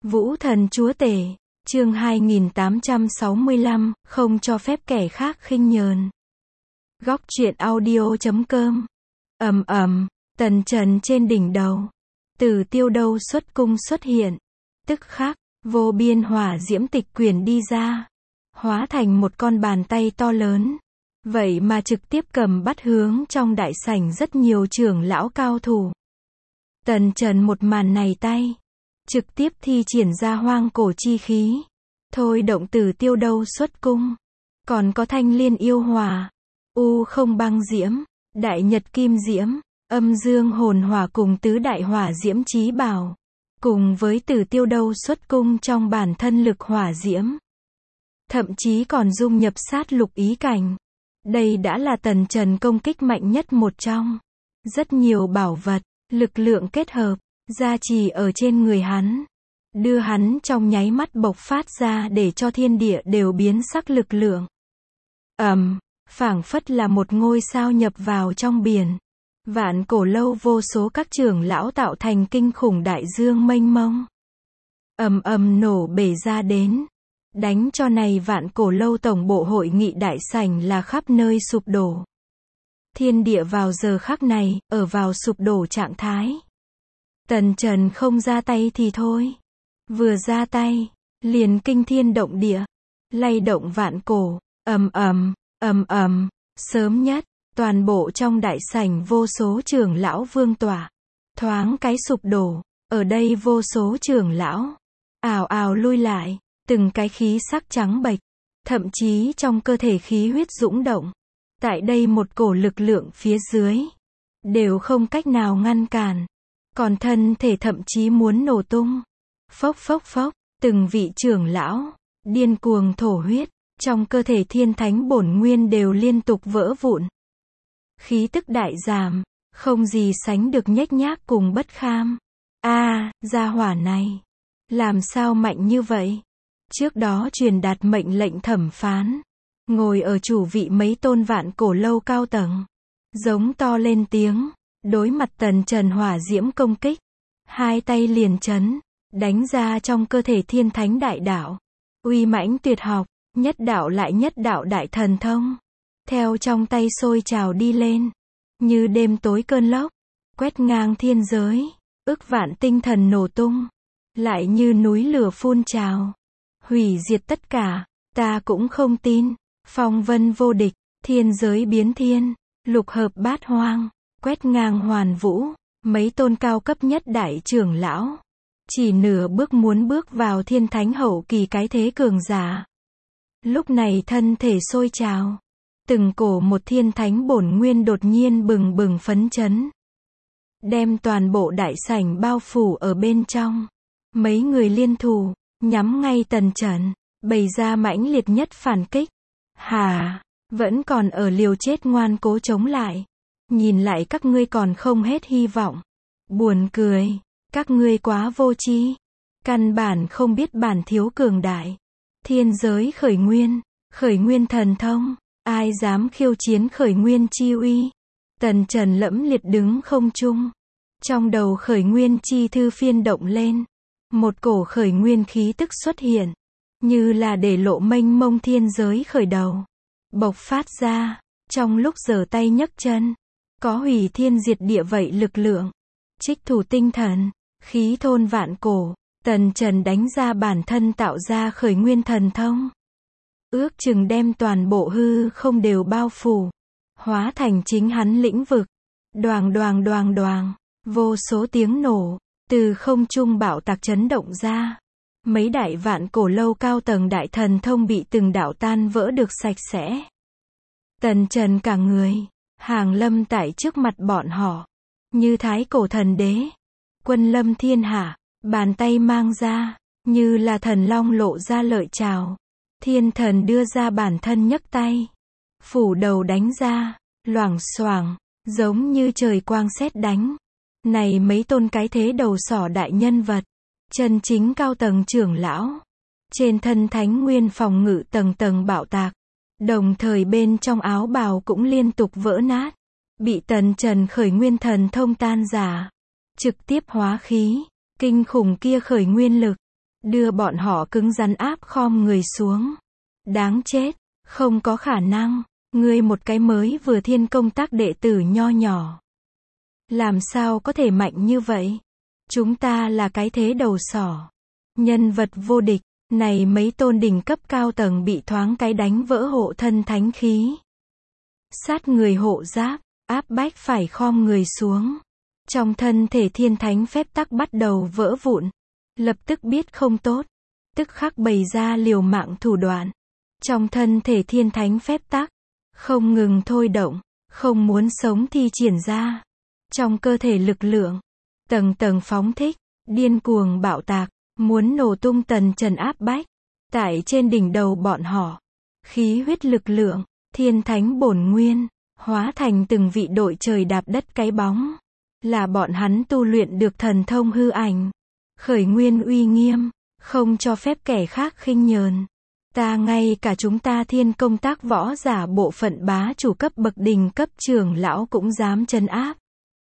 Vũ thần chúa tể, chương 2865, không cho phép kẻ khác khinh nhờn. Góc truyện audio.com. Tần trần trên đỉnh đầu. Từ Tiêu Đâu xuất cung xuất hiện. Tức khắc, vô biên hỏa diễm tịch quyển đi ra. Hóa thành một con bàn tay to lớn. Vậy mà trực tiếp cầm bắt hướng trong đại sảnh rất nhiều trưởng lão cao thủ. Tần trần một màn này tay. Trực tiếp thi triển ra hoang cổ chi khí. Thôi động Từ Tiêu Đâu xuất cung. Còn có thanh liên yêu hỏa. U không băng diễm. Đại nhật kim diễm. Âm dương hồn hỏa cùng tứ đại hỏa diễm chí bảo. Cùng với Từ Tiêu Đâu xuất cung trong bản thân lực hỏa diễm. Thậm chí còn dung nhập sát lục ý cảnh. Đây đã là tần trần công kích mạnh nhất một trong. Rất nhiều bảo vật, lực lượng kết hợp, gia trì ở trên người hắn. Đưa hắn trong nháy mắt bộc phát ra để cho thiên địa đều biến sắc lực lượng. Phảng phất là một ngôi sao nhập vào trong biển. Vạn cổ lâu vô số các trưởng lão tạo thành kinh khủng đại dương mênh mông. Nổ bể ra đến. Đánh cho này vạn cổ lâu tổng bộ hội nghị đại sảnh là khắp nơi sụp đổ. Thiên địa vào giờ khắc này, ở vào sụp đổ trạng thái. Tần trần không ra tay thì thôi. Vừa ra tay, liền kinh thiên động địa. Lay động vạn cổ. Sớm nhất, toàn bộ trong đại sảnh vô số trưởng lão vương tỏa. Thoáng cái sụp đổ. Ở đây vô số trưởng lão. Ào ào lui lại. Từng cái khí sắc trắng bệch. Thậm chí trong cơ thể khí huyết dũng động. Tại đây một cổ lực lượng phía dưới. Đều không cách nào ngăn cản. Còn thân thể thậm chí muốn nổ tung. Phốc. Từng vị trưởng lão. Điên cuồng thổ huyết. Trong cơ thể thiên thánh bổn nguyên đều liên tục vỡ vụn. Khí tức đại giảm. Không gì sánh được nhếch nhác cùng bất kham. Gia hỏa này. Làm sao mạnh như vậy? Trước đó truyền đạt mệnh lệnh thẩm phán. Ngồi ở chủ vị mấy tôn vạn cổ lâu cao tầng. Giống to lên tiếng. Đối mặt tần trần hỏa diễm công kích. Hai tay liền chấn. Đánh ra trong cơ thể thiên thánh đại đạo. Uy mãnh tuyệt học. Nhất đạo lại nhất đạo đại thần thông. Theo trong tay sôi trào đi lên. Như đêm tối cơn lốc. Quét ngang thiên giới. Ức vạn tinh thần nổ tung. Lại như núi lửa phun trào. Hủy diệt tất cả. Ta cũng không tin. Phong vân vô địch. Thiên giới biến thiên. Lục hợp bát hoang. Quét ngang hoàn vũ. Mấy tôn cao cấp nhất đại trưởng lão. Chỉ nửa bước muốn bước vào thiên thánh hậu kỳ cái thế cường giả. Lúc này thân thể sôi trào. Từng cổ một thiên thánh bổn nguyên đột nhiên bừng bừng phấn chấn. Đem toàn bộ đại sảnh bao phủ ở bên trong. Mấy người liên thủ. Nhắm ngay tần trần. Bày ra mãnh liệt nhất phản kích. Vẫn còn ở liều chết ngoan cố chống lại. Nhìn lại các ngươi còn không hết hy vọng. Buồn cười. Các ngươi quá vô tri. Căn bản không biết bản thiếu cường đại. Thiên giới khởi nguyên thần thông. Ai dám khiêu chiến khởi nguyên chi uy. Tần trần lẫm liệt đứng không trung. Trong đầu khởi nguyên chi thư phiên động lên. Một cổ khởi nguyên khí tức xuất hiện. Như là để lộ mênh mông thiên giới khởi đầu. Bộc phát ra. Trong lúc giở tay nhấc chân. Có hủy thiên diệt địa vậy lực lượng. Trích thủ tinh thần. Khí thôn vạn cổ. Tần trần đánh ra bản thân tạo ra khởi nguyên thần thông. Ước chừng đem toàn bộ hư không đều bao phủ. Hóa thành chính hắn lĩnh vực. Đoàng. Vô số tiếng nổ. Từ không trung bạo tạc chấn động ra. Mấy đại vạn cổ lâu cao tầng đại thần thông bị từng đạo tan vỡ được sạch sẽ. Tần trần cả người. Hàng lâm tại trước mặt bọn họ. Như thái cổ thần đế. Quân lâm thiên hạ. Bàn tay mang ra. Như là thần long lộ ra lợi trào. Thiên thần đưa ra bản thân nhấc tay. Phủ đầu đánh ra. Loảng xoảng. Giống như trời quang sét đánh. Này mấy tôn cái thế đầu sỏ đại nhân vật. Chân chính cao tầng trưởng lão. Trên thân thánh nguyên phòng ngự tầng tầng bạo tạc. Đồng thời bên trong áo bào cũng liên tục vỡ nát. Bị tần trần khởi nguyên thần thông tan rã. Trực tiếp hóa khí. Kinh khủng kia khởi nguyên lực. đưa bọn họ cứng rắn áp khom người xuống. Đáng chết, không có khả năng, ngươi một cái mới vừa thiên công tác đệ tử nho nhỏ. Làm sao có thể mạnh như vậy? Chúng ta là cái thế đầu sỏ. Nhân vật vô địch, này mấy tôn đỉnh cấp cao tầng bị thoáng cái đánh vỡ hộ thân thánh khí. Sát người hộ giáp, áp bách phải khom người xuống. Trong thân thể thiên thánh phép tắc bắt đầu vỡ vụn. Lập tức biết không tốt. Tức khắc bày ra liều mạng thủ đoạn. Trong thân thể thiên thánh phép tắc, không ngừng thôi động, không muốn sống thi triển ra. Trong cơ thể lực lượng, tầng tầng phóng thích, điên cuồng bạo tạc, muốn nổ tung Tần Trần áp bách. Tại trên đỉnh đầu bọn họ, khí huyết lực lượng, thiên thánh bổn nguyên, hóa thành từng vị đội trời đạp đất cái bóng. Là bọn hắn tu luyện được thần thông hư ảnh. Khởi nguyên uy nghiêm, không cho phép kẻ khác khinh nhờn. Ta ngay cả chúng ta thiên công tác võ giả bộ phận bá chủ cấp bậc đỉnh cấp trưởng lão cũng dám trấn áp.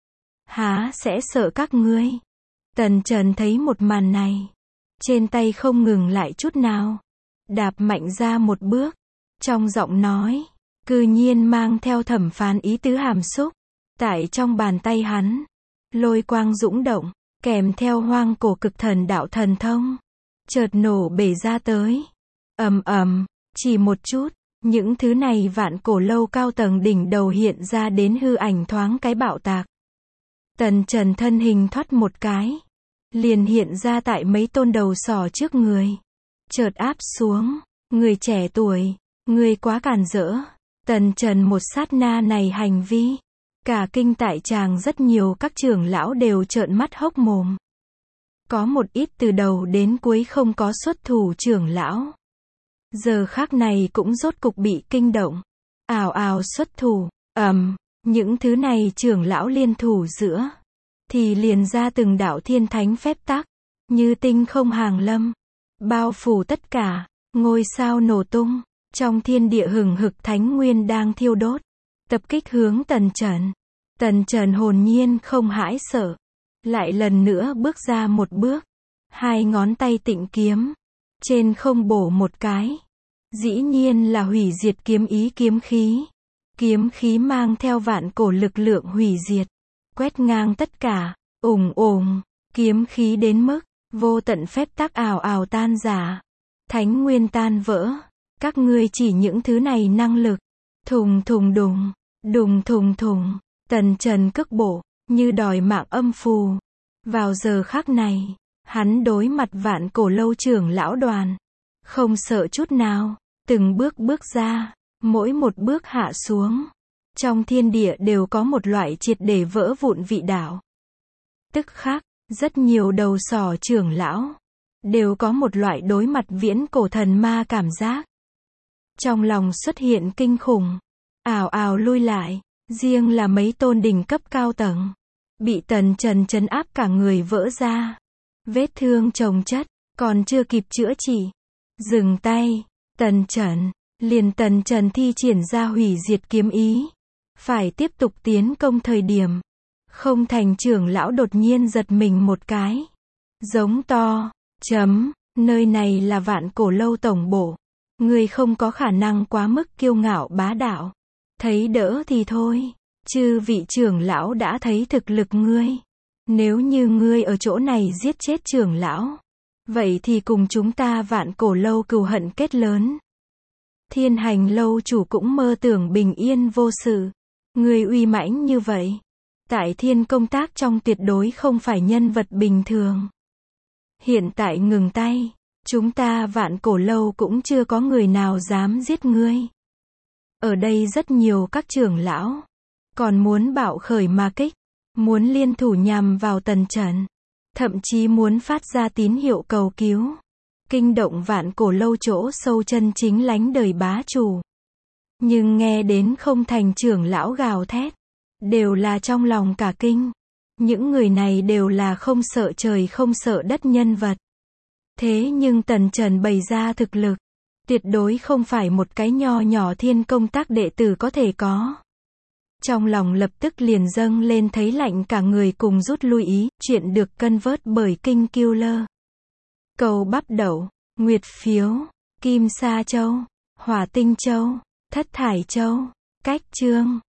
Há sẽ sợ các ngươi? Tần Trần thấy một màn này. Trên tay không ngừng lại chút nào. Đạp mạnh ra một bước. Trong giọng nói, cư nhiên mang theo thẩm phán ý tứ hàm xúc. Tại trong bàn tay hắn, lôi quang dũng động, kèm theo hoang cổ cực thần đạo thần thông. Chợt nổ bể ra tới. Ầm ầm, chỉ một chút, những thứ này vạn cổ lâu cao tầng đỉnh đầu hiện ra đến hư ảnh thoáng cái bạo tạc. Tần Trần thân hình thoát một cái, liền hiện ra tại mấy tôn đầu sỏ trước người. Chợt áp xuống, người trẻ tuổi, người quá cản rỡ. Tần Trần một sát na này hành vi, cả kinh tại tràng rất nhiều các trưởng lão đều trợn mắt hốc mồm. Có một ít từ đầu đến cuối không có xuất thủ trưởng lão. Giờ khắc này cũng rốt cục bị kinh động. Ào ào xuất thủ, những thứ này trưởng lão liên thủ giữa. Thì liền ra từng đạo thiên thánh phép tắc. Như tinh không hàng lâm. Bao phủ tất cả, ngôi sao nổ tung. Trong thiên địa hừng hực thánh nguyên đang thiêu đốt. Tập kích hướng Tần Trần. Tần Trần hồn nhiên không hãi sợ. Lại lần nữa bước ra một bước. Hai ngón tay tịnh kiếm. Trên không bổ một cái. Dĩ nhiên là hủy diệt kiếm ý kiếm khí. Kiếm khí mang theo vạn cổ lực lượng hủy diệt. Quét ngang tất cả. Ùng ùng. Kiếm khí đến mức vô tận phép tắc ào ào tan rã. Thánh nguyên tan vỡ. Các ngươi chỉ những thứ này năng lực. Thùng thùng đùng. Đùng thùng thùng. Tần Trần cước bộ, như đòi mạng âm phù. Vào giờ khắc này, hắn đối mặt vạn cổ lâu trưởng lão đoàn. Không sợ chút nào, từng bước bước ra, mỗi một bước hạ xuống. Trong thiên địa đều có một loại triệt để vỡ vụn vị đạo. Tức khắc, rất nhiều đầu sỏ trưởng lão, đều có một loại đối mặt viễn cổ thần ma cảm giác. Trong lòng xuất hiện kinh khủng, ào ào lui lại. Riêng là mấy tôn đỉnh cấp cao tầng, bị Tần Trần trấn áp cả người vỡ ra. Vết thương chồng chất, còn chưa kịp chữa trị. Dừng tay, Tần Trần thi triển ra hủy diệt kiếm ý. Phải tiếp tục tiến công thời điểm. Không thành trưởng lão đột nhiên giật mình một cái. Giống to, nơi này là vạn cổ lâu tổng bộ. Ngươi không có khả năng quá mức kiêu ngạo bá đạo. Thấy đỡ thì thôi, chư vị trưởng lão đã thấy thực lực ngươi. Nếu như ngươi ở chỗ này giết chết trưởng lão, vậy thì cùng chúng ta vạn cổ lâu cừu hận kết lớn. Thiên Hành lâu chủ cũng mơ tưởng bình yên vô sự. Ngươi uy mãnh như vậy, tại thiên công tác trong tuyệt đối không phải nhân vật bình thường. Hiện tại ngừng tay, chúng ta vạn cổ lâu cũng chưa có người nào dám giết ngươi. Ở đây rất nhiều các trưởng lão, còn muốn bạo khởi mà kích, muốn liên thủ nhằm vào Tần Trần, thậm chí muốn phát ra tín hiệu cầu cứu, kinh động vạn cổ lâu chỗ sâu chân chính lánh đời bá chủ. Nhưng nghe đến không thành trưởng lão gào thét, đều là trong lòng cả kinh. Những người này đều là không sợ trời không sợ đất nhân vật. Thế nhưng Tần Trần bày ra thực lực, tuyệt đối không phải một cái nho nhỏ thiên công tác đệ tử có thể có. Trong lòng lập tức liền dâng lên thấy lạnh cả người cùng rút lui ý, chuyện được cân vớt bởi King Killer. Cầu bắp đậu, nguyệt phiếu, kim sa châu, hỏa tinh châu, thất thải châu, cách chương.